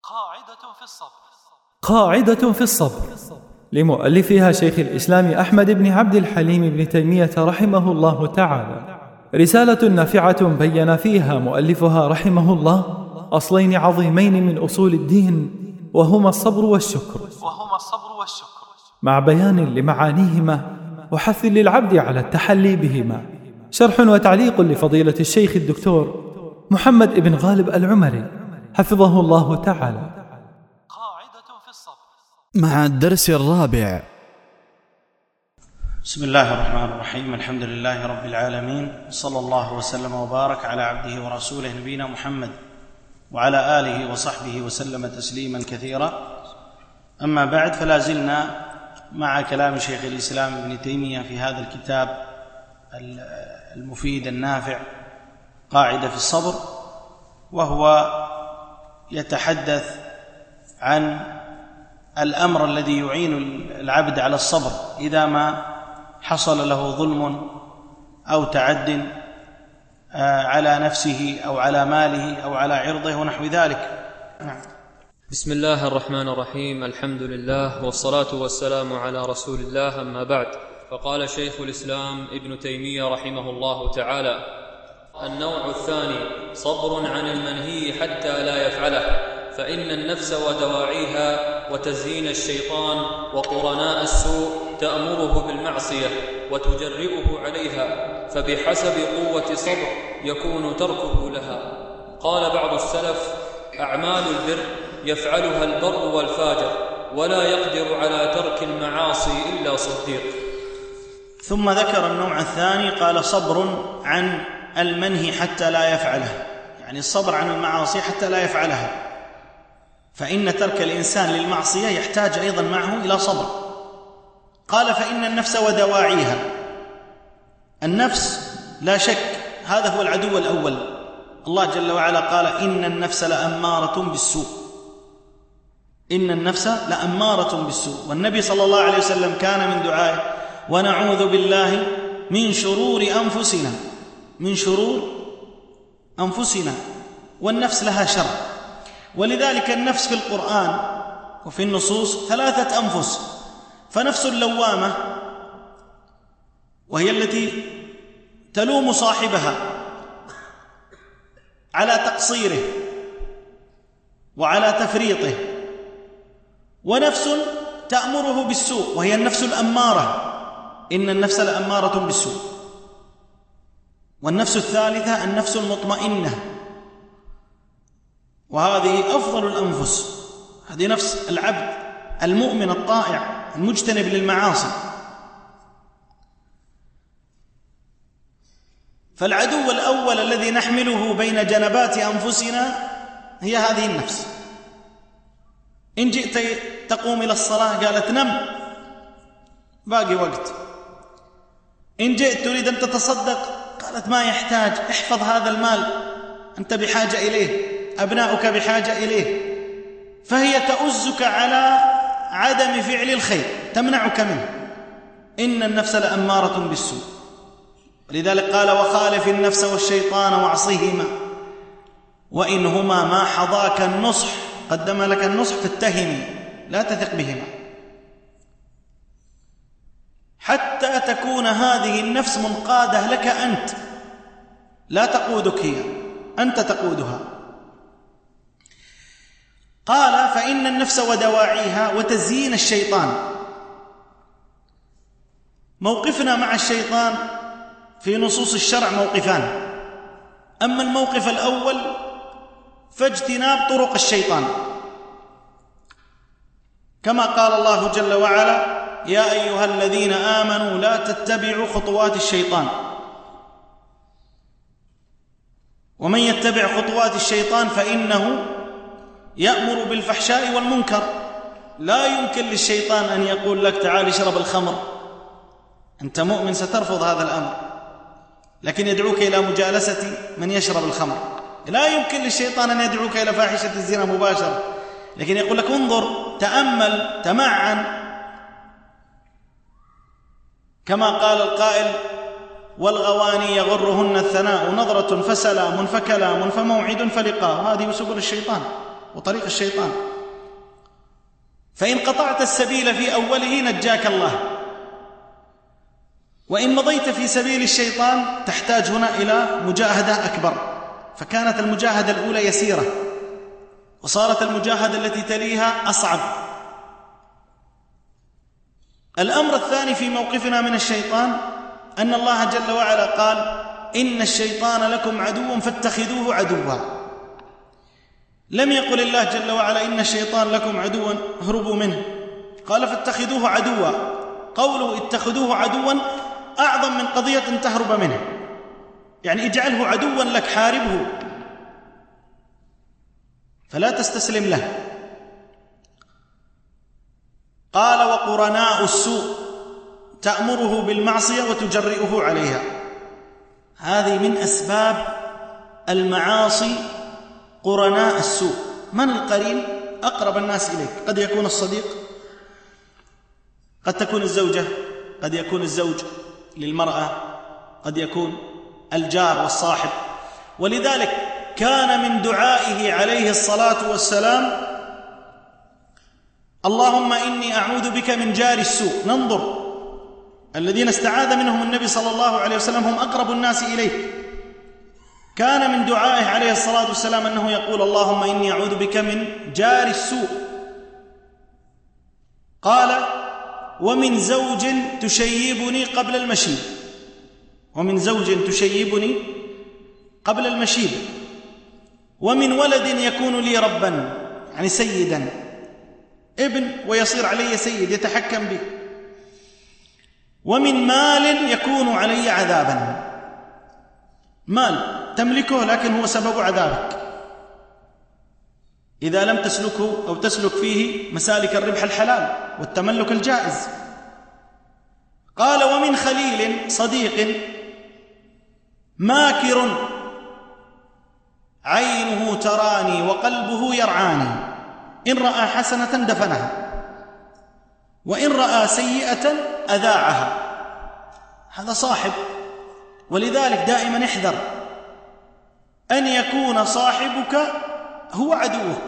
قاعدة في الصبر لمؤلفها شيخ الإسلام أحمد بن عبد الحليم بن تيمية رحمه الله تعالى، رسالة نافعة بين فيها مؤلفها رحمه الله أصلين عظيمين من أصول الدين، وهما الصبر والشكر، مع بيان لمعانيهما وحث للعبد على التحلي بهما. شرح وتعليق لفضيلة الشيخ الدكتور محمد بن غالب العمري حفظه الله تعالى. مع الدرس الرابع. بسم الله الرحمن الرحيم. الحمد لله رب العالمين، صلى الله وسلم وبارك على عبده ورسوله نبينا محمد وعلى آله وصحبه وسلم تسليما كثيرا. أما بعد، فلا زلنا مع كلام شيخ الإسلام ابن تيمية في هذا الكتاب المفيد النافع قاعدة في الصبر، وهو يتحدث عن الأمر الذي يعين العبد على الصبر إذا ما حصل له ظلم أو تعد على نفسه أو على ماله أو على عرضه ونحو ذلك. بسم الله الرحمن الرحيم. الحمد لله والصلاة والسلام على رسول الله، أما بعد. فقال شيخ الإسلام ابن تيمية رحمه الله تعالى: النوع الثاني صبر عن المنهي حتى لا يفعله، فإن النفس ودواعيها وتزيين الشيطان وقرناء السوء تأمره بالمعصية وتجرئه عليها، فبحسب قوة صبر يكون تركه لها. قال بعض السلف: أعمال البر يفعلها البر والفاجر، ولا يقدر على ترك المعاصي إلا صديق. ثم ذكر النوع الثاني، قال: صبر عن المنهي حتى لا يفعله، يعني الصبر عن المعاصي حتى لا يفعلها، فإن ترك الإنسان للمعصية يحتاج أيضا معه إلى صبر. قال: فإن النفس ودواعيها، النفس لا شك هذا هو العدو الأول. الله جل وعلا قال: إن النفس لأمارة بالسوء، إن النفس لأمارة بالسوء. والنبي صلى الله عليه وسلم كان من دعائه: ونعوذ بالله من شرور أنفسنا، من شرور أنفسنا. والنفس لها شر، ولذلك النفس في القرآن وفي النصوص 3 أنفس. فنفس اللوامة، وهي التي تلوم صاحبها على تقصيره وعلى تفريطه، ونفس تأمره بالسوء وهي النفس الأمارة، إن النفس لأمارة بالسوء. والنفس الثالثة النفس المطمئنة، وهذه أفضل الأنفس، هذه نفس العبد المؤمن الطائع المجتنب للمعاصي. فالعدو الأول الذي نحمله بين جنبات أنفسنا هي هذه النفس. إن جئت تقوم إلى الصلاة قالت: نم، باقي وقت. إن جئت تريد أن تتصدق قالت: ما يحتاج، احفظ هذا المال، أنت بحاجة إليه، أبناؤك بحاجة إليه. فهي تؤزك على عدم فعل الخير، تمنعك منه. إن النفس لأمارة بالسوء. لذلك قال: وخالف النفس والشيطان واعصهما، وإنهما ما حظاك النصح، قدم لك النصح، فاتهمي، لا تثق بهما، حتى تكون هذه النفس منقادة لك أنت، لا تقودك هي، أنت تقودها. قال: فإن النفس ودواعيها وتزيين الشيطان. موقفنا مع الشيطان في نصوص الشرع موقفان. أما الموقف الأول فاجتناب طرق الشيطان، كما قال الله جل وعلا: يا أيها الذين آمنوا لا تتبعوا خطوات الشيطان، ومن يتبع خطوات الشيطان فإنه يأمر بالفحشاء والمنكر. لا يمكن للشيطان أن يقول لك: تعال اشرب الخمر، أنت مؤمن سترفض هذا الأمر، لكن يدعوك إلى مجالسة من يشرب الخمر. لا يمكن للشيطان أن يدعوك إلى فاحشة الزنا مباشرة، لكن يقول لك: انظر، تأمل، تمعن، كما قال القائل: والغواني يغرهن الثناء، نظرة فسلام فكلام فموعد فلقاء. هذه سبل الشيطان، وطريق الشيطان. فإن قطعت السبيل في أوله نجاك الله، وإن مضيت في سبيل الشيطان تحتاج هنا إلى مجاهدة أكبر. فكانت المجاهدة الأولى يسيرة، وصارت المجاهدة التي تليها أصعب. الأمر الثاني في موقفنا من الشيطان أن الله جل وعلا قال: إن الشيطان لكم عدو فاتخذوه عدوا. لم يقل الله جل وعلا إن الشيطان لكم عدوا اهربوا منه، قال فاتخذوه عدوا. قوله اتخذوه عدوا أعظم من قضية أن تهرب منه، يعني اجعله عدوا لك، حاربه فلا تستسلم له. قال: وقرناء السوء تأمره بالمعصية وتجرئه عليها. هذه من أسباب المعاصي، قرناء السوء. من القرين؟ أقرب الناس إليك، قد يكون الصديق، قد تكون الزوجة، قد يكون الزوج للمرأة، قد يكون الجار والصاحب. ولذلك كان من دعائه عليه الصلاة والسلام: اللهم إني أعوذ بك من جار السوء. ننظر، الذين استعاذ منهم النبي صلى الله عليه وسلم هم أقرب الناس إليه. كان من دعائه عليه الصلاة والسلام أنه يقول: اللهم إني أعوذ بك من جار السوء. قال: ومن زوج تشيبني قبل المشيب، ومن زوج تشيبني قبل المشيب، ومن ولد يكون لي ربا، يعني سيدا، ابن ويصير علي سيد يتحكم بي، ومن مال يكون علي عذابا. مال تملكه لكن هو سبب عذابك إذا لم تسلكه أو تسلك فيه مسالك الربح الحلال والتملك الجائز. قال: ومن خليل صديق ماكر عينه تراني وقلبه يرعاني، إن رأى حسنة دفنها وإن رأى سيئة أذاعها. هذا صاحب. ولذلك دائما احذر أن يكون صاحبك هو عدوك.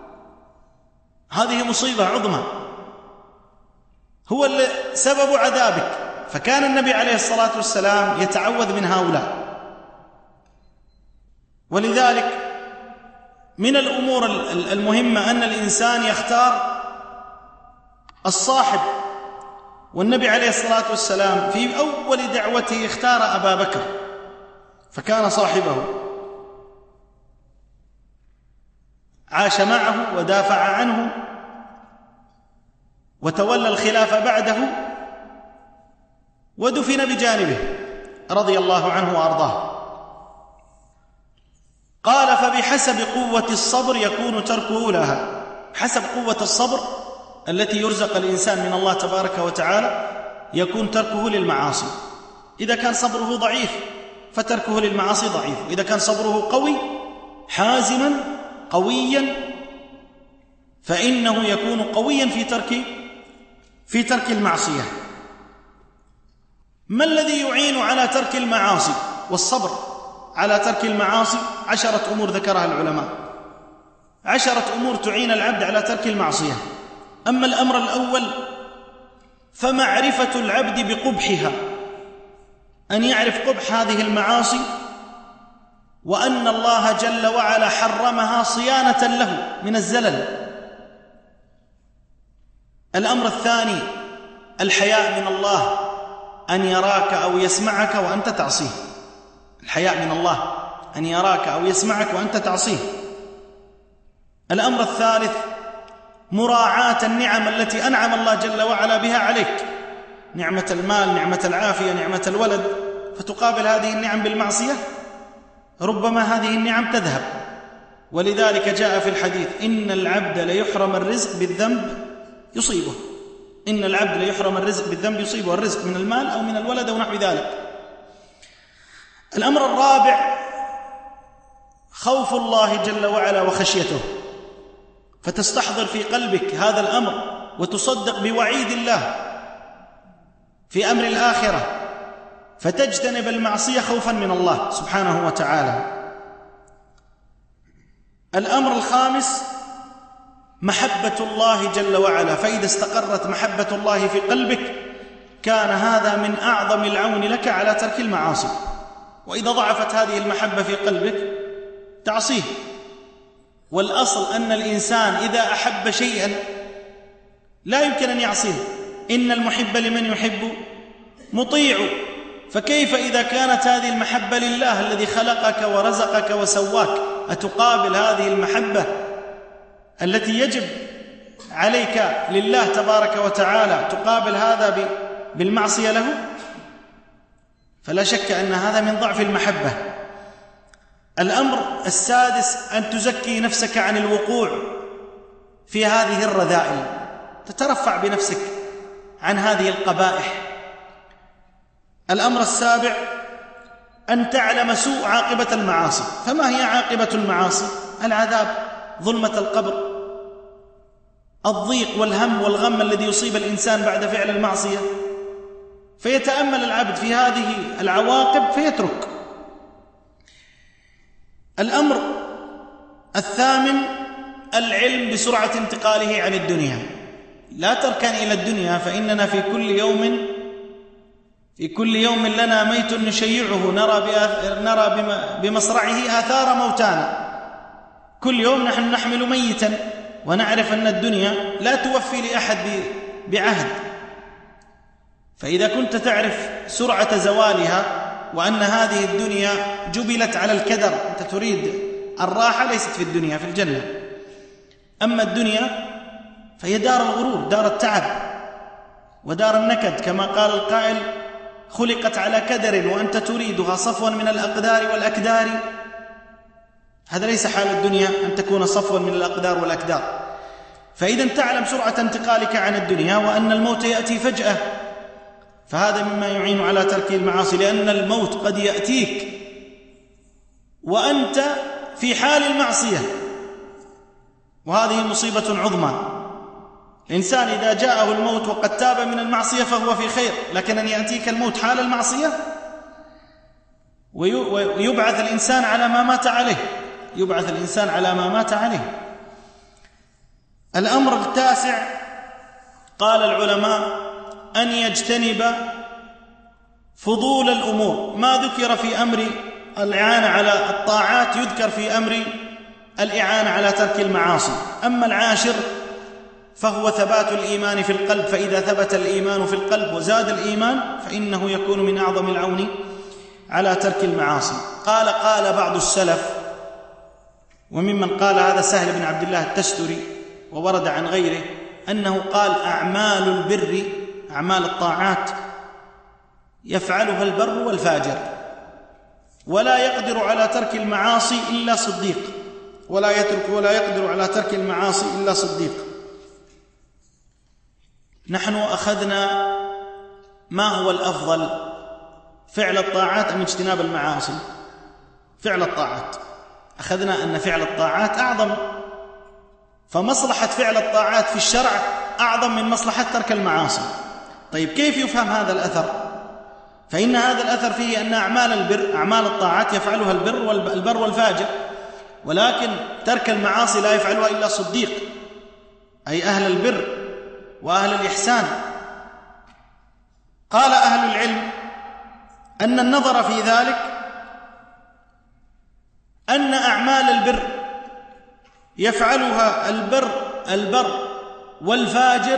هذه مصيبة عظمى، هو اللي سبب عذابك. فكان النبي عليه الصلاة والسلام يتعوذ من هؤلاء. ولذلك من الأمور المهمة أن الإنسان يختار الصاحب. والنبي عليه الصلاة والسلام في أول دعوته اختار أبا بكر فكان صاحبه، عاش معه ودافع عنه وتولى الخلافة بعده ودفن بجانبه رضي الله عنه وأرضاه. قال: فبحسب قوة الصبر يكون تركه لها. حسب قوة الصبر التي يرزق الإنسان من الله تبارك وتعالى يكون تركه للمعاصي. إذا كان صبره ضعيف فتركه للمعاصي ضعيف، إذا كان صبره قوي حازما قويا فإنه يكون قويا في ترك المعصية. ما الذي يعين على ترك المعاصي والصبر على ترك المعاصي؟ 10 أمور ذكرها العلماء، 10 أمور تعين العبد على ترك المعصية. أما الأمر الأول فمعرفة العبد بقبحها، أن يعرف قبح هذه المعاصي وأن الله جل وعلا حرمها صيانة له من الزلل. الأمر الثاني الحياء من الله، أن يراك أو يسمعك وأنت تعصيه. الحياء من الله أن يراك أو يسمعك وأنت تعصيه. الأمر الثالث مراعاة النعم التي أنعم الله جل وعلا بها عليك، نعمة المال، نعمة العافية، نعمة الولد، فتقابل هذه النعم بالمعصية ربما هذه النعم تذهب. ولذلك جاء في الحديث: إن العبد ليحرم الرزق بالذنب يصيبه. إن العبد ليحرم الرزق بالذنب يصيبه، الرزق من المال أو من الولد أو نحو ذلك. الأمر الرابع خوف الله جل وعلا وخشيته، فتستحضر في قلبك هذا الأمر وتصدق بوعيد الله في أمر الآخرة، فتجتنب المعصية خوفا من الله سبحانه وتعالى. الأمر الخامس محبة الله جل وعلا. فإذا استقرت محبة الله في قلبك كان هذا من أعظم العون لك على ترك المعاصي. وإذا ضعفت هذه المحبة في قلبك تعصيه. والأصل أن الإنسان إذا أحب شيئا لا يمكن أن يعصيه، إن المحب لمن يحب مطيع. فكيف إذا كانت هذه المحبة لله الذي خلقك ورزقك وسواك، أتقابل هذه المحبة التي يجب عليك لله تبارك وتعالى تقابل هذا بالمعصية له؟ فلا شك أن هذا من ضعف المحبة. الأمر السادس أن تزكي نفسك عن الوقوع في هذه الرذائل، تترفع بنفسك عن هذه القبائح. الأمر السابع أن تعلم سوء عاقبة المعاصي. فما هي عاقبة المعاصي؟ العذاب، ظلمة القبر، الضيق والهم والغم الذي يصيب الإنسان بعد فعل المعصية. فيتأمل العبد في هذه العواقب فيترك. الأمر الثامن العلم بسرعة انتقاله عن الدنيا. لا تركن إلى الدنيا، فإننا في كل يوم لنا ميت نشيعه نرى بمصرعه آثار موتانا. كل يوم نحن نحمل ميتا، ونعرف أن الدنيا لا توفي لأحد بعهد. فإذا كنت تعرف سرعة زوالها وأن هذه الدنيا جبلت على الكدر، أنت تريد الراحة ليست في الدنيا، في الجنة. أما الدنيا فهي دار الغرور، دار التعب ودار النكد، كما قال القائل: خلقت على كدر وأنت تريدها صفوا من الأقدار والأكدار. هذا ليس حال الدنيا أن تكون صفوا من الأقدار والأكدار. فإذا تعلم سرعة انتقالك عن الدنيا وأن الموت يأتي فجأة، فهذا مما يعين على ترك المعاصي، لأن الموت قد يأتيك وأنت في حال المعصية، وهذه مصيبة عظمى. الإنسان إذا جاءه الموت وقد تاب من المعصية فهو في خير، لكن أن يأتيك الموت حال المعصية ويبعث الإنسان على ما مات عليه، يبعث الإنسان على ما مات عليه. الأمر التاسع قال العلماء أن يجتنب فضول الأمور. ما ذكر في أمر الإعانة على الطاعات يذكر في أمر الإعانة على ترك المعاصي. أما العاشر فهو ثبات الإيمان في القلب، فإذا ثبت الإيمان في القلب وزاد الإيمان فإنه يكون من أعظم العون على ترك المعاصي. قال بعض السلف، وممن قال هذا سهل بن عبد الله التستري، وورد عن غيره أنه قال: أعمال البر، أعمال الطاعات، يفعلها البر والفاجر، ولا يقدر على ترك المعاصي إلا صديق، ولا يقدر على ترك المعاصي إلا صديق. نحن أخذنا ما هو الأفضل، فعل الطاعات أم اجتناب المعاصي؟ فعل الطاعات. أخذنا أن فعل الطاعات أعظم، فمصلحة فعل الطاعات في الشرع أعظم من مصلحة ترك المعاصي. طيب كيف يفهم هذا الأثر؟ فإن هذا الأثر فيه أن أعمال البر، أعمال الطاعات يفعلها البر والفاجر، ولكن ترك المعاصي لا يفعلها إلا صديق، أي أهل البر وأهل الإحسان. قال أهل العلم أن النظر في ذلك أن أعمال البر يفعلها البر والفاجر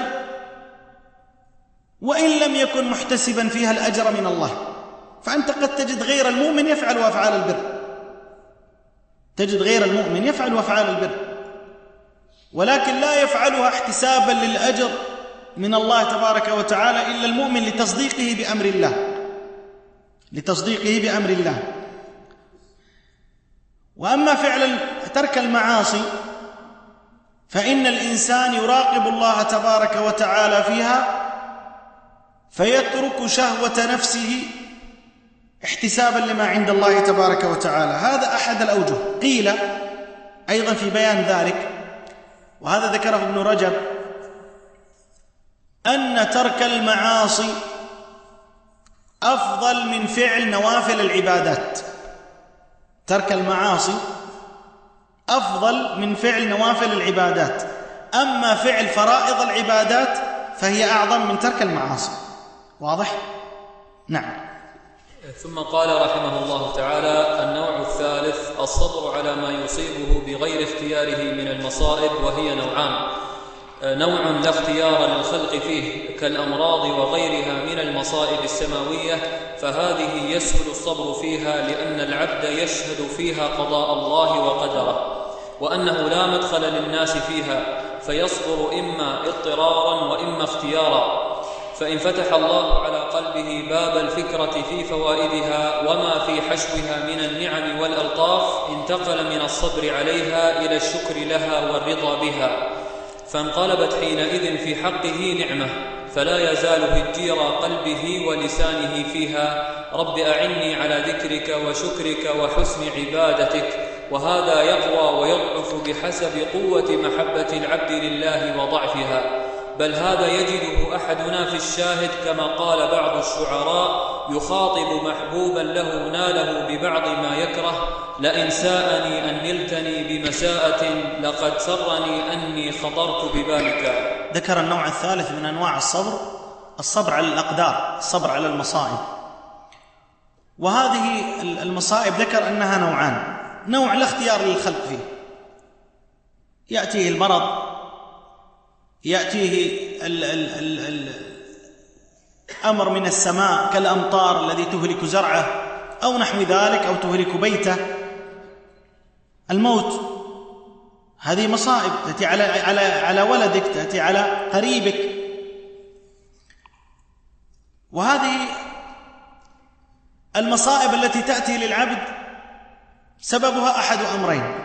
وإن لم يكن محتسبا فيها الأجر من الله. فأنت قد تجد غير المؤمن يفعل أفعال البر، تجد غير المؤمن يفعل أفعال البر، ولكن لا يفعلها احتسابا للأجر من الله تبارك وتعالى إلا المؤمن لتصديقه بأمر الله، لتصديقه بأمر الله. وأما فعل ترك المعاصي فإن الإنسان يراقب الله تبارك وتعالى فيها فيترك شهوة نفسه احتسابا لما عند الله تبارك وتعالى. هذا أحد الأوجه. قيل أيضا في بيان ذلك، وهذا ذكره ابن رجب، أن ترك المعاصي أفضل من فعل نوافل العبادات. ترك المعاصي أفضل من فعل نوافل العبادات. أما فعل فرائض العبادات فهي أعظم من ترك المعاصي. واضح؟ نعم. ثم قال رحمه الله تعالى: النوع الثالث الصبر على ما يصيبه بغير اختياره من المصائب، وهي نوعان: نوع لا اختيار للخلق فيه كالأمراض وغيرها من المصائب السماوية، فهذه يسهل الصبر فيها لأن العبد يشهد فيها قضاء الله وقدره، وأنه لا مدخل للناس فيها، فيصبر إما اضطرارا وإما اختيارا. فإن فتح الله على قلبه باب الفكرة في فوائدها وما في حشوها من النعم والألطاف، انتقل من الصبر عليها إلى الشكر لها والرضا بها، فانقلبت حينئذ في حقه نعمة، فلا يزال هجير قلبه ولسانه فيها: رب أعني على ذكرك وشكرك وحسن عبادتك. وهذا يقوى ويضعف بحسب قوة محبة العبد لله وضعفها، بل هذا يجده أحدنا في الشاهد، كما قال بعض الشعراء يخاطب محبوبا له ناله ببعض ما يكره: لئن ساءني أن نلتني بمساءة لقد سرني أني خطرت ببالك. ذكر النوع الثالث من أنواع الصبر، الصبر على الأقدار، الصبر على المصائب. وهذه المصائب ذكر أنها نوعان: نوع لا اختيار للخلق فيه، يأتيه المرض، يأتيه الأمر من السماء كالأمطار الذي تهلك زرعه أو نحو ذلك، أو تهلك بيته. الموت، هذه مصائب تأتي على ولدك، تأتي على قريبك. وهذه المصائب التي تأتي للعبد سببها أحد أمرين: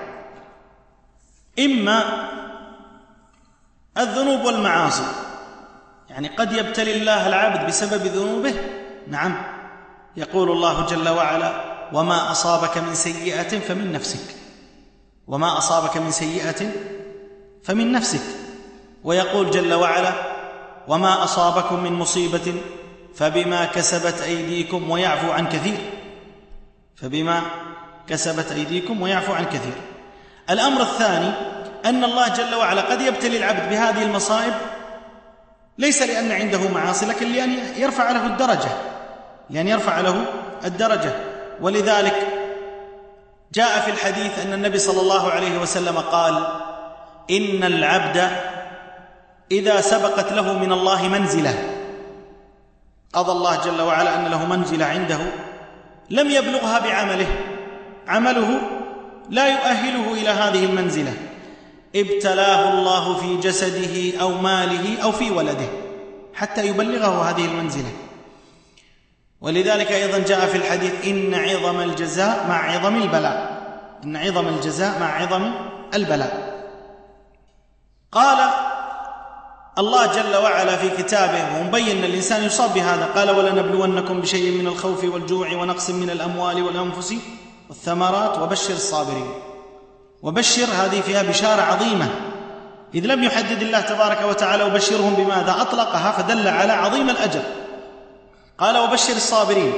إما الذنوب والمعاصي، يعني قد يبتلي الله العبد بسبب ذنوبه. نعم، يقول الله جل وعلا: وما أصابك من سيئة فمن نفسك، وما أصابك من سيئة فمن نفسك. ويقول جل وعلا: وما أصابكم من مصيبة فبما كسبت أيديكم ويعفو عن كثير، فبما كسبت أيديكم ويعفو عن كثير. الأمر الثاني أن الله جل وعلا قد يبتلي العبد بهذه المصائب ليس لأن عنده معاصي، لكن لأن يرفع له الدرجة، لأن يرفع له الدرجة. ولذلك جاء في الحديث أن النبي صلى الله عليه وسلم قال: إن العبد إذا سبقت له من الله منزلة، قضى الله جل وعلا أن له منزلة عنده لم يبلغها بعمله، عمله لا يؤهله إلى هذه المنزلة، ابتلاه الله في جسده أو ماله أو في ولده حتى يبلغه هذه المنزلة. ولذلك أيضا جاء في الحديث: إن عظم الجزاء مع عظم البلاء، إن عظم الجزاء مع عظم البلاء. قال الله جل وعلا في كتابه ومبين أن الإنسان يصاب بهذا، قال: ولنبلونكم بشيء من الخوف والجوع ونقص من الأموال والأنفس والثمرات وبشر الصابرين. وبشر هذه فيها بشارة عظيمة، إذ لم يحدد الله تبارك وتعالى وبشرهم بماذا، أطلقها فدل على عظيم الأجر. قال: وبشر الصابرين.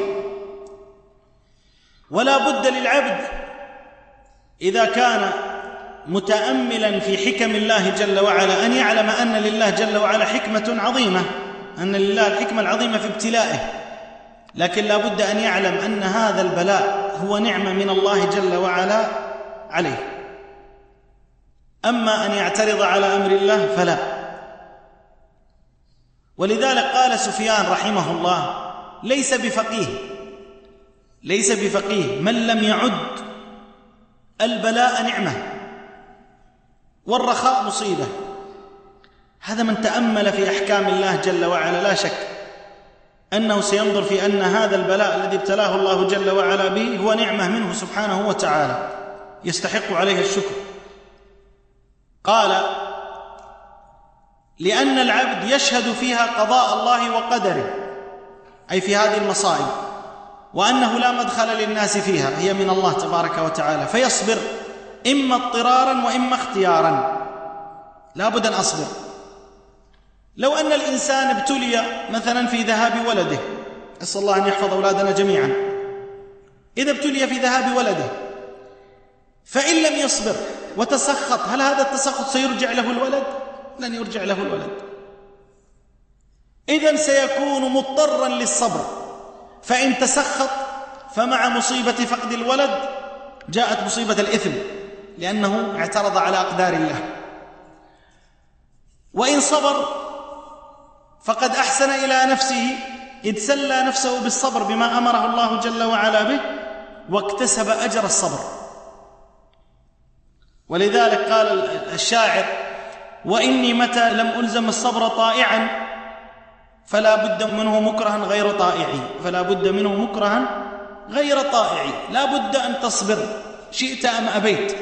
ولا بد للعبد إذا كان متأملا في حكم الله جل وعلا أن يعلم أن لله جل وعلا حكمة عظيمة، أن لله الحكمة العظيمة في ابتلائه، لكن لا بد أن يعلم أن هذا البلاء هو نعمة من الله جل وعلا عليه. أما أن يعترض على أمر الله فلا. ولذلك قال سفيان رحمه الله: ليس بفقيه من لم يعد البلاء نعمة والرخاء مصيبة. هذا من تأمل في أحكام الله جل وعلا لا شك أنه سينظر في أن هذا البلاء الذي ابتلاه الله جل وعلا به هو نعمة منه سبحانه وتعالى يستحق عليه الشكر. قال: لأن العبد يشهد فيها قضاء الله وقدره، أي في هذه المصائب، وأنه لا مدخل للناس فيها، هي من الله تبارك وتعالى، فيصبر إما اضطرارا وإما اختيارا. لا بد أن أصبر. لو أن الإنسان ابتلي مثلا في ذهاب ولده، أسأل الله أن يحفظ أولادنا جميعا، إذا ابتلي في ذهاب ولده فإن لم يصبر وتسخط، هل هذا التسخط سيرجع له الولد؟ لن يرجع له الولد. إذن سيكون مضطرا للصبر، فإن تسخط فمع مصيبة فقد الولد جاءت مصيبة الإثم، لأنه اعترض على أقدار الله. وإن صبر فقد أحسن إلى نفسه، إذ سلى نفسه بالصبر بما أمره الله جل وعلا به، واكتسب أجر الصبر. ولذلك قال الشاعر: وإني متى لم ألزم الصبر طائعا فلا بد منه مكرها غير طائعي. فلا بد منه مكرها غير طائعي، لا بد أن تصبر شئت أم أبيت.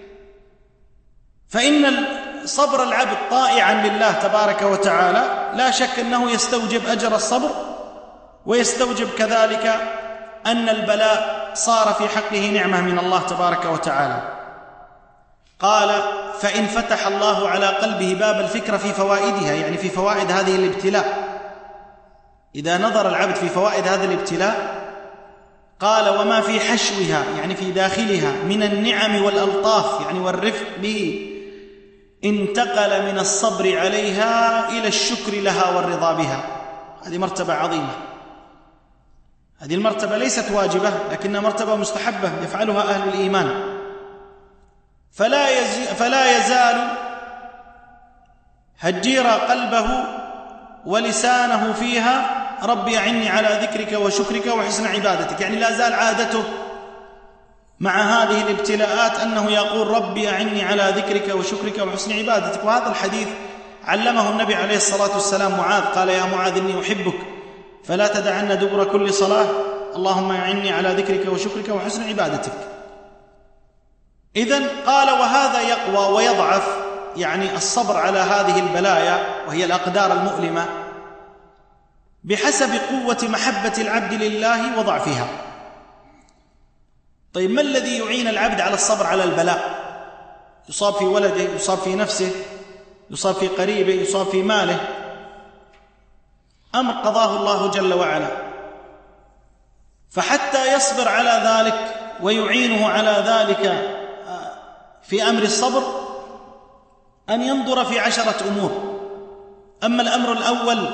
فإن صبر العبد طائعا لله تبارك وتعالى لا شك أنه يستوجب أجر الصبر، ويستوجب كذلك أن البلاء صار في حقه نعمة من الله تبارك وتعالى. قال: فإن فتح الله على قلبه باب الفكرة في فوائدها، يعني في فوائد هذه الابتلاء، إذا نظر العبد في فوائد هذا الابتلاء قال: وما في حشوها، يعني في داخلها، من النعم والألطاف، يعني والرفق به، انتقل من الصبر عليها إلى الشكر لها والرضا بها. هذه مرتبة عظيمة. هذه المرتبة ليست واجبة، لكنها مرتبة مستحبة يفعلها أهل الإيمان. فلا يزال هجير قلبه ولسانه فيها: ربي أعني على ذكرك وشكرك وحسن عبادتك. يعني لا زال عادته مع هذه الابتلاءات أنه يقول: ربي أعني على ذكرك وشكرك وحسن عبادتك. وهذا الحديث علمه النبي عليه الصلاة والسلام معاذ، قال: يا معاذ إني أحبك فلا تدعن دبر كل صلاة اللهم أعني على ذكرك وشكرك وحسن عبادتك. إذن قال: وهذا يقوى ويضعف، يعني الصبر على هذه البلايا وهي الأقدار المؤلمة، بحسب قوة محبة العبد لله وضعفها. طيب، ما الذي يعين العبد على الصبر على البلاء؟ يصاب في ولده، يصاب في نفسه، يصاب في قريبه، يصاب في ماله، أمر قضاه الله جل وعلا. فحتى يصبر على ذلك ويعينه على ذلك في أمر الصبر أن ينظر في 10 أمور. أما الأمر الأول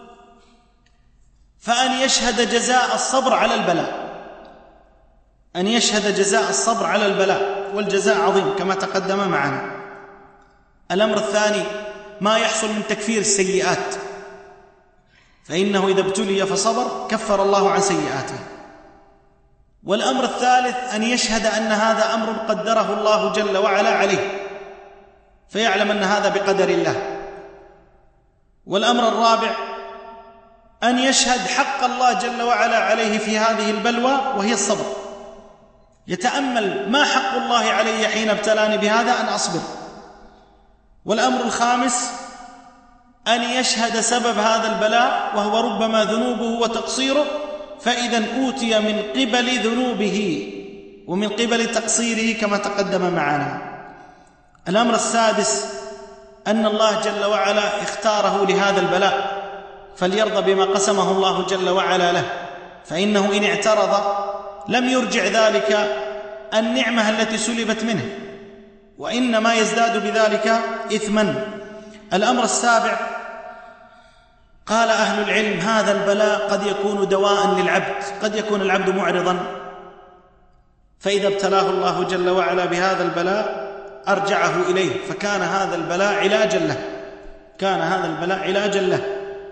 فأن يشهد جزاء الصبر على البلاء، أن يشهد جزاء الصبر على البلاء، والجزاء عظيم كما تقدم معنا. الأمر الثاني ما يحصل من تكفير السيئات، فإنه إذا ابتلي فصبر كفر الله عن سيئاته. والأمر الثالث أن يشهد أن هذا أمر قدره الله جل وعلا عليه، فيعلم أن هذا بقدر الله. والأمر الرابع أن يشهد حق الله جل وعلا عليه في هذه البلوى وهي الصبر، يتأمل ما حق الله علي حين ابتلاني بهذا أن أصبر. والأمر الخامس أن يشهد سبب هذا البلاء وهو ربما ذنوبه وتقصيره، فإذا أوتي من قبل ذنوبه ومن قبل تقصيره كما تقدم معنا. الأمر السادس أن الله جل وعلا اختاره لهذا البلاء، فليرضى بما قسمه الله جل وعلا له، فإنه إن اعترض لم يرجع ذلك النعمة التي سلبت منه، وإنما يزداد بذلك إثما. الأمر السابع قال أهل العلم: هذا البلاء قد يكون دواء للعبد، قد يكون العبد معرضا، فإذا ابتلاه الله جل وعلا بهذا البلاء أرجعه إليه، فكان هذا البلاء علاجا له، كان هذا البلاء علاجا له.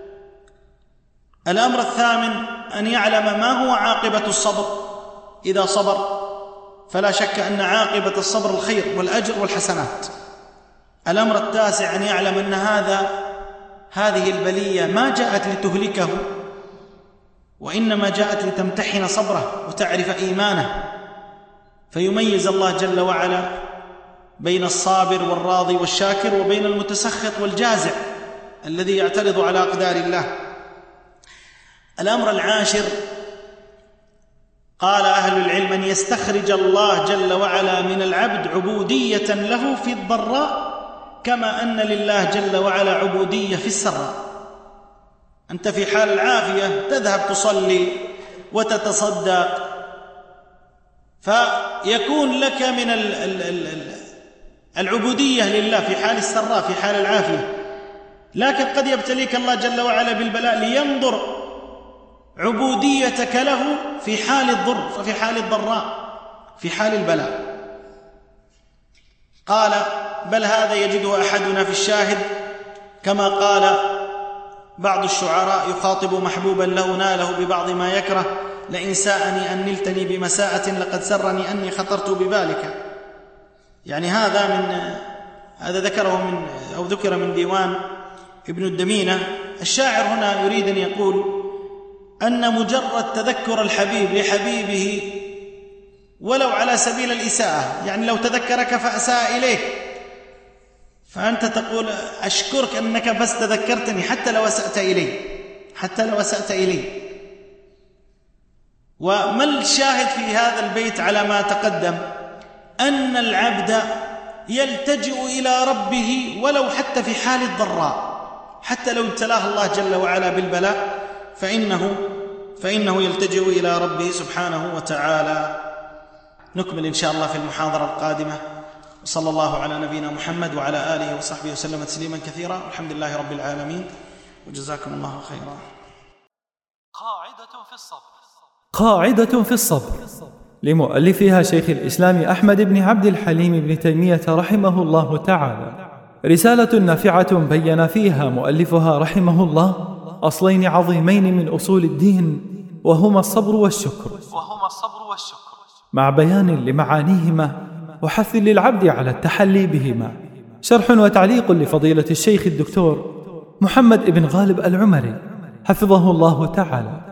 الأمر الثامن أن يعلم ما هو عاقبة الصبر. إذا صبر فلا شك أن عاقبة الصبر الخير والأجر والحسنات. الأمر التاسع أن يعلم أن هذه البلية ما جاءت لتهلكه، وإنما جاءت لتمتحن صبره وتعرف إيمانه، فيميز الله جل وعلا بين الصابر والراضي والشاكر، وبين المتسخط والجازع الذي يعترض على أقدار الله. الأمر العاشر قال أهل العلم: أن يستخرج الله جل وعلا من العبد عبودية له في الضراء، كما أن لله جل وعلا عبودية في السراء. أنت في حال العافية تذهب تصلي وتتصدق، فيكون لك من العبودية لله في حال السراء في حال العافية، لكن قد يبتليك الله جل وعلا بالبلاء لينظر عبوديتك له في حال الضر وفي حال الضراء في حال البلاء. قال: بل هذا يجده أحدنا في الشاهد، كما قال بعض الشعراء يخاطب محبوبا له ناله ببعض ما يكره: لئن ساءني أن نلتني بمساءة لقد سرني أني خطرت ببالك. يعني هذا ذكر من ديوان ابن الدمينة. الشاعر هنا يريد أن يقول أن مجرد تذكر الحبيب لحبيبه ولو على سبيل الإساءة، يعني لو تذكرك فأساء إليه، فأنت تقول: أشكرك أنك بس تذكرتني حتى لو أسأت إلي. وما الشاهد في هذا البيت على ما تقدم؟ أن العبد يلتجئ إلى ربه ولو حتى في حال الضراء، حتى لو ابتلاه الله جل وعلا بالبلاء فإنه يلتجئ إلى ربه سبحانه وتعالى. نكمل إن شاء الله في المحاضرة القادمة، وصلى الله على نبينا محمد وعلى آله وصحبه وسلم تسليما كثيرا، والحمد لله رب العالمين، وجزاكم الله خيرا. قاعدة في الصبر لمؤلفها شيخ الإسلام أحمد بن عبد الحليم بن تيمية رحمه الله تعالى، رسالة نافعة بين فيها مؤلفها رحمه الله أصلين عظيمين من أصول الدين، وهما الصبر والشكر، مع بيان لمعانيهما وحث للعبد على التحلي بهما. شرح وتعليق لفضيلة الشيخ الدكتور محمد بن غالب العمري حفظه الله تعالى.